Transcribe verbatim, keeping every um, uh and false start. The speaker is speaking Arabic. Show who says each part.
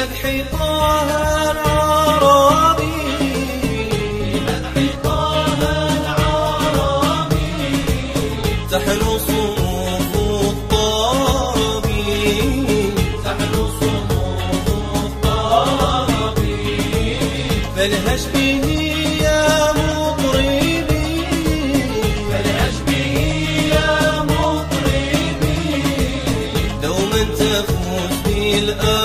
Speaker 1: مدح طه العربي مدح طه العربي تحلو صنوف الطربي تحلو صنوف الطربي فالهج به يا مطربي فالهج به يا مطربي دوما تفوز بالآن